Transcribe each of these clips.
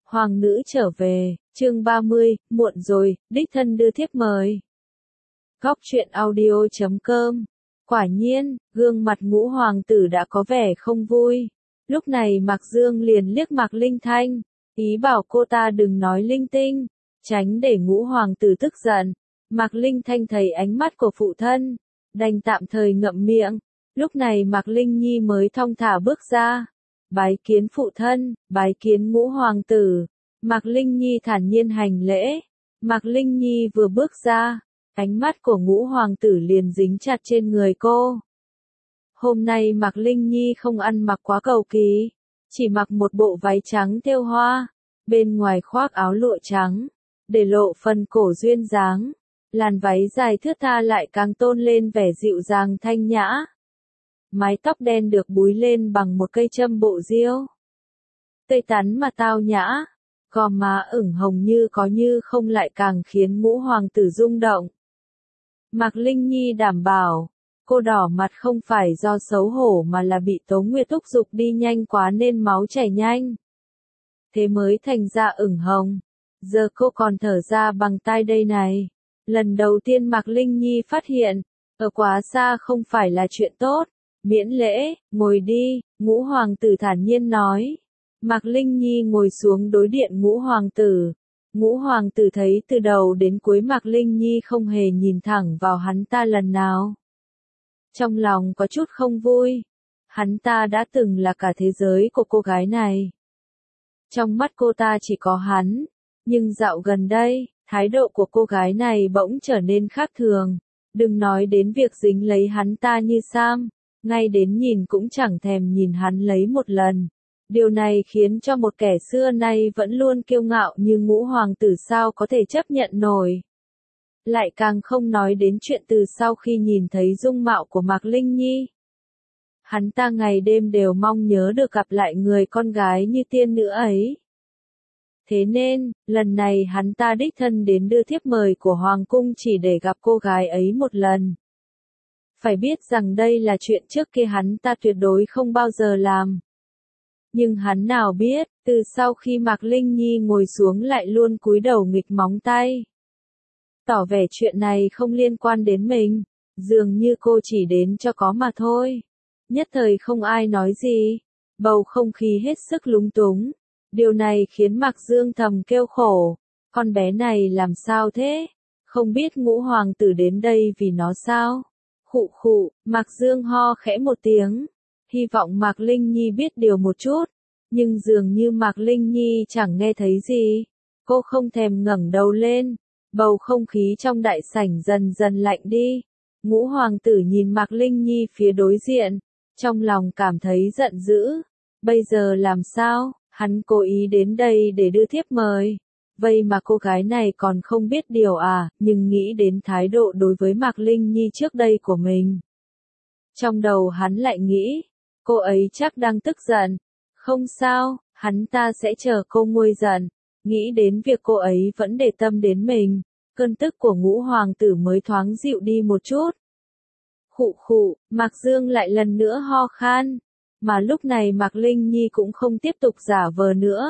Hoàng nữ trở về, chương 30, muộn rồi, đích thân đưa thiếp mời. Góc truyện audio.com. Quả nhiên, gương mặt Ngũ hoàng tử đã có vẻ không vui. Lúc này Mạc Dương liền liếc Mạc Linh Thanh, ý bảo cô ta đừng nói linh tinh, tránh để Ngũ hoàng tử tức giận. Mạc Linh Thanh thấy ánh mắt của phụ thân, đành tạm thời ngậm miệng. Lúc này Mạc Linh Nhi mới thong thả bước ra. Bái kiến phụ thân, bái kiến Ngũ hoàng tử. Mạc Linh Nhi thản nhiên hành lễ. Mạc Linh Nhi vừa bước ra, ánh mắt của Ngũ hoàng tử liền dính chặt trên người cô. Hôm nay Mạc Linh Nhi không ăn mặc quá cầu kỳ, chỉ mặc một bộ váy trắng thêu hoa, bên ngoài khoác áo lụa trắng, để lộ phần cổ duyên dáng. Làn váy dài thướt tha lại càng tôn lên vẻ dịu dàng thanh nhã. Mái tóc đen được búi lên bằng một cây châm bộ diêu. Tươi tắn mà tao nhã, gò má ửng hồng như có như không lại càng khiến Ngũ hoàng tử rung động. Mạc Linh Nhi đảm bảo, cô đỏ mặt không phải do xấu hổ mà là bị Tố Nguyệt thúc giục đi nhanh quá nên máu chảy nhanh. Thế mới thành ra ửng hồng. Giờ cô còn thở ra bằng tai đây này. Lần đầu tiên Mạc Linh Nhi phát hiện, ở quá xa không phải là chuyện tốt. Miễn lễ, ngồi đi, Ngũ hoàng tử thản nhiên nói. Mạc Linh Nhi ngồi xuống đối điện Ngũ hoàng tử. Ngũ hoàng tử thấy từ đầu đến cuối Mạc Linh Nhi không hề nhìn thẳng vào hắn ta lần nào. Trong lòng có chút không vui. Hắn ta đã từng là cả thế giới của cô gái này. Trong mắt cô ta chỉ có hắn. Nhưng dạo gần đây, thái độ của cô gái này bỗng trở nên khác thường. Đừng nói đến việc dính lấy hắn ta như Sam. Ngay đến nhìn cũng chẳng thèm nhìn hắn lấy một lần. Điều này khiến cho một kẻ xưa nay vẫn luôn kiêu ngạo như Ngũ hoàng tử sao có thể chấp nhận nổi. Lại càng không nói đến chuyện từ sau khi nhìn thấy dung mạo của Mạc Linh Nhi. Hắn ta ngày đêm đều mong nhớ được gặp lại người con gái như tiên nữ ấy. Thế nên, lần này hắn ta đích thân đến đưa thiếp mời của Hoàng cung chỉ để gặp cô gái ấy một lần. Phải biết rằng đây là chuyện trước kia hắn ta tuyệt đối không bao giờ làm. Nhưng hắn nào biết, từ sau khi Mạc Linh Nhi ngồi xuống lại luôn cúi đầu nghịch móng tay. Tỏ vẻ chuyện này không liên quan đến mình, dường như cô chỉ đến cho có mà thôi. Nhất thời không ai nói gì, bầu không khí hết sức lúng túng. Điều này khiến Mạc Dương thầm kêu khổ, con bé này làm sao thế? Không biết Ngũ hoàng tử đến đây vì nó sao? Khụ khụ, Mạc Dương ho khẽ một tiếng. Hy vọng Mạc Linh Nhi biết điều một chút, nhưng dường như Mạc Linh Nhi chẳng nghe thấy gì. Cô không thèm ngẩng đầu lên, bầu không khí trong đại sảnh dần dần lạnh đi. Ngũ hoàng tử nhìn Mạc Linh Nhi phía đối diện, trong lòng cảm thấy giận dữ. Bây giờ làm sao? Hắn cố ý đến đây để đưa thiếp mời. Vậy mà cô gái này còn không biết điều à, nhưng nghĩ đến thái độ đối với Mạc Linh Nhi trước đây của mình. Trong đầu hắn lại nghĩ, cô ấy chắc đang tức giận. Không sao, hắn ta sẽ chờ cô nguôi giận. Nghĩ đến việc cô ấy vẫn để tâm đến mình, cơn tức của Ngũ hoàng tử mới thoáng dịu đi một chút. Khụ khụ, Mạc Dương lại lần nữa ho khan. Mà lúc này Mạc Linh Nhi cũng không tiếp tục giả vờ nữa.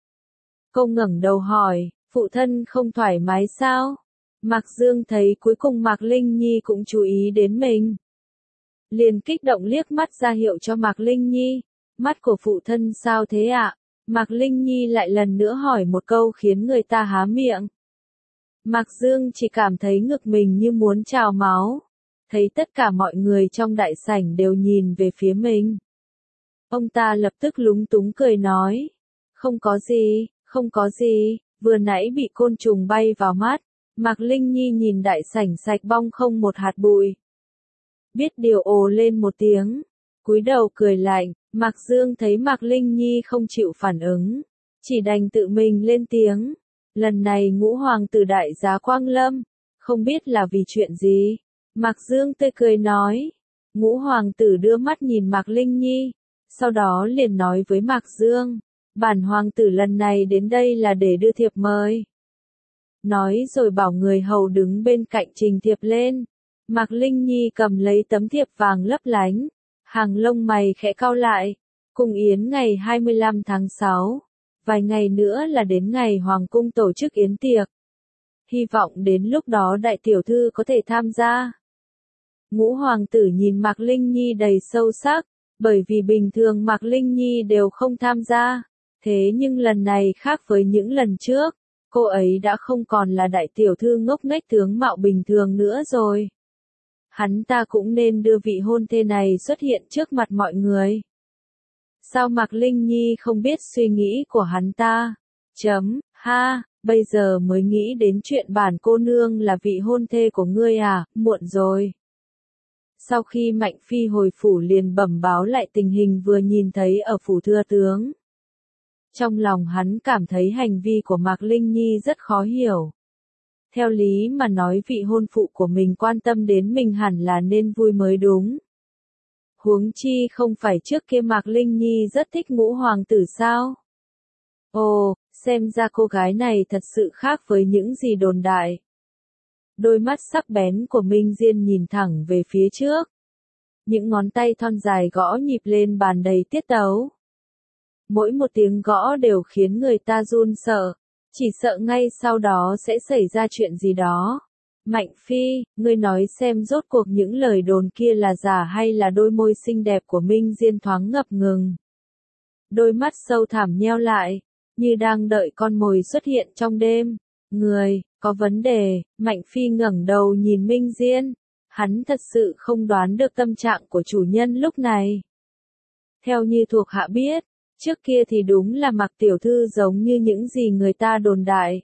Cô ngẩng đầu hỏi, phụ thân không thoải mái sao? Mạc Dương thấy cuối cùng Mạc Linh Nhi cũng chú ý đến mình. Liền kích động liếc mắt ra hiệu cho Mạc Linh Nhi. Mắt của phụ thân sao thế ạ? Mạc Linh Nhi lại lần nữa hỏi một câu khiến người ta há miệng. Mạc Dương chỉ cảm thấy ngực mình như muốn trào máu. Thấy tất cả mọi người trong đại sảnh đều nhìn về phía mình. Ông ta lập tức lúng túng cười nói. Không có gì, không có gì, vừa nãy bị côn trùng bay vào mắt. Mạc Linh Nhi nhìn đại sảnh sạch bong không một hạt bụi. Biết điều ồ lên một tiếng, cúi đầu cười lạnh. Mạc Dương thấy Mạc Linh Nhi không chịu phản ứng, chỉ đành tự mình lên tiếng. Lần này Ngũ hoàng tử đại giá Quang Lâm, không biết là vì chuyện gì. Mạc Dương tươi cười nói. Ngũ hoàng tử đưa mắt nhìn Mạc Linh Nhi, sau đó liền nói với Mạc Dương, bản hoàng tử lần này đến đây là để đưa thiệp mời. Nói rồi bảo người hầu đứng bên cạnh trình thiệp lên. Mạc Linh Nhi cầm lấy tấm thiệp vàng lấp lánh, hàng lông mày khẽ cau lại. Cung yến ngày 25 tháng 6. Vài ngày nữa là đến ngày Hoàng cung tổ chức yến tiệc. Hy vọng đến lúc đó đại tiểu thư có thể tham gia. Ngũ hoàng tử nhìn Mạc Linh Nhi đầy sâu sắc, bởi vì bình thường Mạc Linh Nhi đều không tham gia. Thế nhưng lần này khác với những lần trước, cô ấy đã không còn là đại tiểu thư ngốc nghếch tướng mạo bình thường nữa rồi. Hắn ta cũng nên đưa vị hôn thê này xuất hiện trước mặt mọi người. Sao Mạc Linh Nhi không biết suy nghĩ của hắn ta? Bây giờ mới nghĩ đến chuyện bản cô nương là vị hôn thê của ngươi à, muộn rồi. Sau khi Mạnh Phi hồi phủ liền bẩm báo lại tình hình vừa nhìn thấy ở phủ thừa tướng. Trong lòng hắn cảm thấy hành vi của Mạc Linh Nhi rất khó hiểu. Theo lý mà nói vị hôn phụ của mình quan tâm đến mình hẳn là nên vui mới đúng. Huống chi không phải trước kia Mạc Linh Nhi rất thích Ngũ hoàng tử sao? Ồ, xem ra cô gái này thật sự khác với những gì đồn đại. Đôi mắt sắc bén của Minh Diên nhìn thẳng về phía trước. Những ngón tay thon dài gõ nhịp lên bàn đầy tiết tấu. Mỗi một tiếng gõ đều khiến người ta run sợ, chỉ sợ ngay sau đó sẽ xảy ra chuyện gì đó. Mạnh Phi, ngươi nói xem rốt cuộc những lời đồn kia là giả hay là đôi môi xinh đẹp của Minh Diên thoáng ngập ngừng. Đôi mắt sâu thẳm nheo lại, như đang đợi con mồi xuất hiện trong đêm. Người, có vấn đề, Mạnh Phi ngẩng đầu nhìn Minh Diên. Hắn thật sự không đoán được tâm trạng của chủ nhân lúc này. Theo như thuộc hạ biết, trước kia thì đúng là Mạc tiểu thư giống như những gì người ta đồn đại.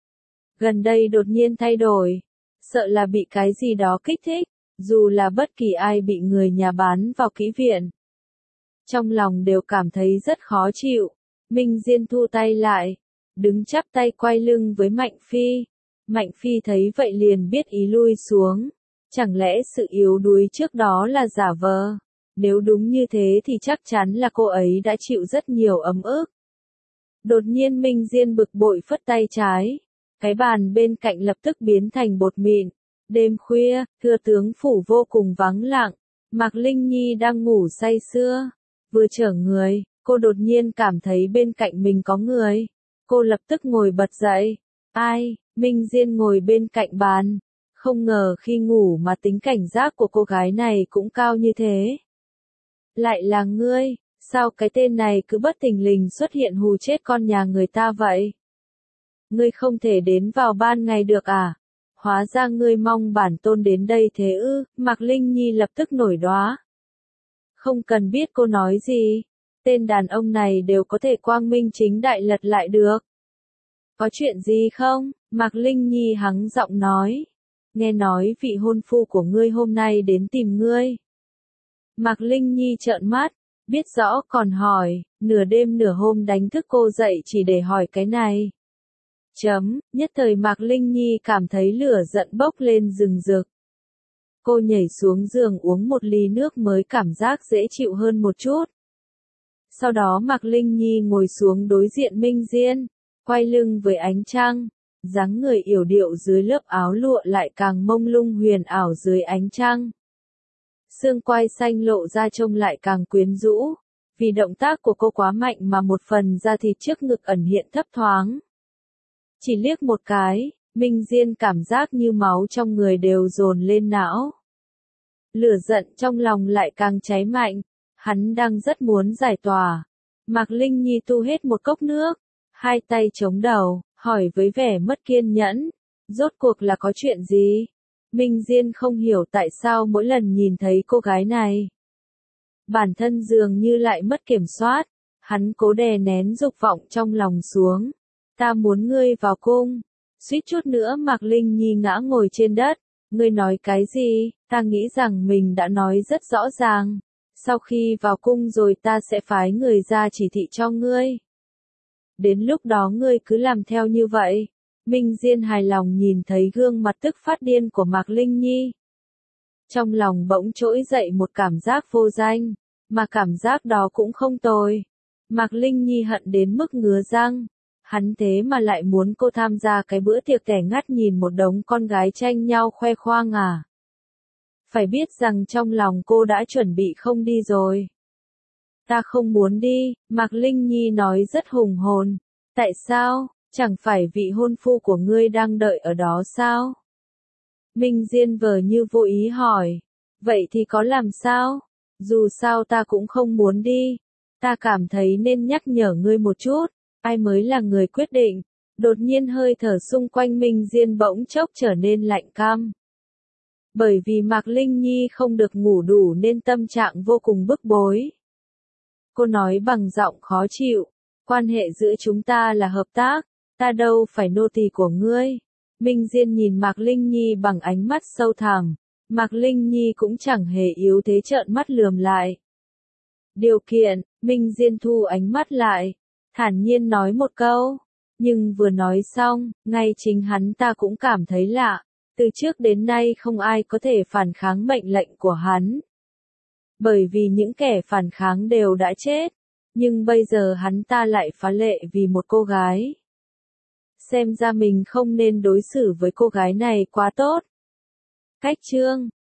Gần đây đột nhiên thay đổi, sợ là bị cái gì đó kích thích, dù là bất kỳ ai bị người nhà bán vào kỹ viện. Trong lòng đều cảm thấy rất khó chịu, Minh Diên thu tay lại, đứng chắp tay quay lưng với Mạnh Phi. Mạnh Phi thấy vậy liền biết ý lui xuống, chẳng lẽ sự yếu đuối trước đó là giả vờ? Nếu đúng như thế thì chắc chắn là cô ấy đã chịu rất nhiều ấm ức. Đột nhiên Minh Diên bực bội phất tay trái. Cái bàn bên cạnh lập tức biến thành bột mịn. Đêm khuya, thừa tướng phủ vô cùng vắng lặng. Mạc Linh Nhi đang ngủ say sưa. Vừa trở người, cô đột nhiên cảm thấy bên cạnh mình có người. Cô lập tức ngồi bật dậy. Ai? Minh Diên ngồi bên cạnh bàn. Không ngờ khi ngủ mà tính cảnh giác của cô gái này cũng cao như thế. Lại là ngươi, sao cái tên này cứ bất thình lình xuất hiện hù chết con nhà người ta vậy? Ngươi không thể đến vào ban ngày được à? Hóa ra ngươi mong bản tôn đến đây thế ư? Mạc Linh Nhi lập tức nổi đoá. Không cần biết cô nói gì, tên đàn ông này đều có thể quang minh chính đại lật lại được. Có chuyện gì không? Mạc Linh Nhi hắng giọng nói. Nghe nói vị hôn phu của ngươi hôm nay đến tìm ngươi. Mạc Linh Nhi trợn mắt, biết rõ còn hỏi, nửa đêm nửa hôm đánh thức cô dậy chỉ để hỏi cái này. Nhất thời Mạc Linh Nhi cảm thấy lửa giận bốc lên rừng rực. Cô nhảy xuống giường uống một ly nước mới cảm giác dễ chịu hơn một chút. Sau đó Mạc Linh Nhi ngồi xuống đối diện Minh Diên, quay lưng với ánh trăng, dáng người yểu điệu dưới lớp áo lụa lại càng mông lung huyền ảo dưới ánh trăng. Xương quai xanh lộ ra trông lại càng quyến rũ, vì động tác của cô quá mạnh mà một phần da thịt trước ngực ẩn hiện thấp thoáng. Chỉ liếc một cái, Minh Diên cảm giác như máu trong người đều dồn lên não. Lửa giận trong lòng lại càng cháy mạnh, hắn đang rất muốn giải tỏa. Mạc Linh Nhi tu hết một cốc nước, hai tay chống đầu, hỏi với vẻ mất kiên nhẫn, rốt cuộc là có chuyện gì? Minh Diên không hiểu tại sao mỗi lần nhìn thấy cô gái này, bản thân dường như lại mất kiểm soát, hắn cố đè nén dục vọng trong lòng xuống. Ta muốn ngươi vào cung. Suýt chút nữa Mạc Linh Nhi ngã ngồi trên đất. Ngươi nói cái gì? Ta nghĩ rằng mình đã nói rất rõ ràng. Sau khi vào cung rồi ta sẽ phái người ra chỉ thị cho ngươi. Đến lúc đó ngươi cứ làm theo như vậy. Minh Diên hài lòng nhìn thấy gương mặt tức phát điên của Mạc Linh Nhi. Trong lòng bỗng trỗi dậy một cảm giác vô danh, mà cảm giác đó cũng không tồi. Mạc Linh Nhi hận đến mức ngứa răng. Hắn thế mà lại muốn cô tham gia cái bữa tiệc tẻ ngắt nhìn một đống con gái tranh nhau khoe khoang à. Phải biết rằng trong lòng cô đã chuẩn bị không đi rồi. Ta không muốn đi, Mạc Linh Nhi nói rất hùng hồn. Tại sao, chẳng phải vị hôn phu của ngươi đang đợi ở đó sao? Minh Diên vờ như vô ý hỏi. Vậy thì có làm sao? Dù sao ta cũng không muốn đi. Ta cảm thấy nên nhắc nhở ngươi một chút. Ai mới là người quyết định? Đột nhiên hơi thở xung quanh Minh Diên bỗng chốc trở nên lạnh cam. Bởi vì Mạc Linh Nhi không được ngủ đủ nên tâm trạng vô cùng bức bối. Cô nói bằng giọng khó chịu. Quan hệ giữa chúng ta là hợp tác. Ta đâu phải nô tỳ của ngươi. Minh Diên nhìn Mạc Linh Nhi bằng ánh mắt sâu thẳm. Mạc Linh Nhi cũng chẳng hề yếu thế trợn mắt lườm lại. Điều kiện, Minh Diên thu ánh mắt lại. Thản nhiên nói một câu. Nhưng vừa nói xong, ngay chính hắn ta cũng cảm thấy lạ. Từ trước đến nay không ai có thể phản kháng mệnh lệnh của hắn. Bởi vì những kẻ phản kháng đều đã chết. Nhưng bây giờ hắn ta lại phá lệ vì một cô gái. Xem ra mình không nên đối xử với cô gái này quá tốt. Cách chương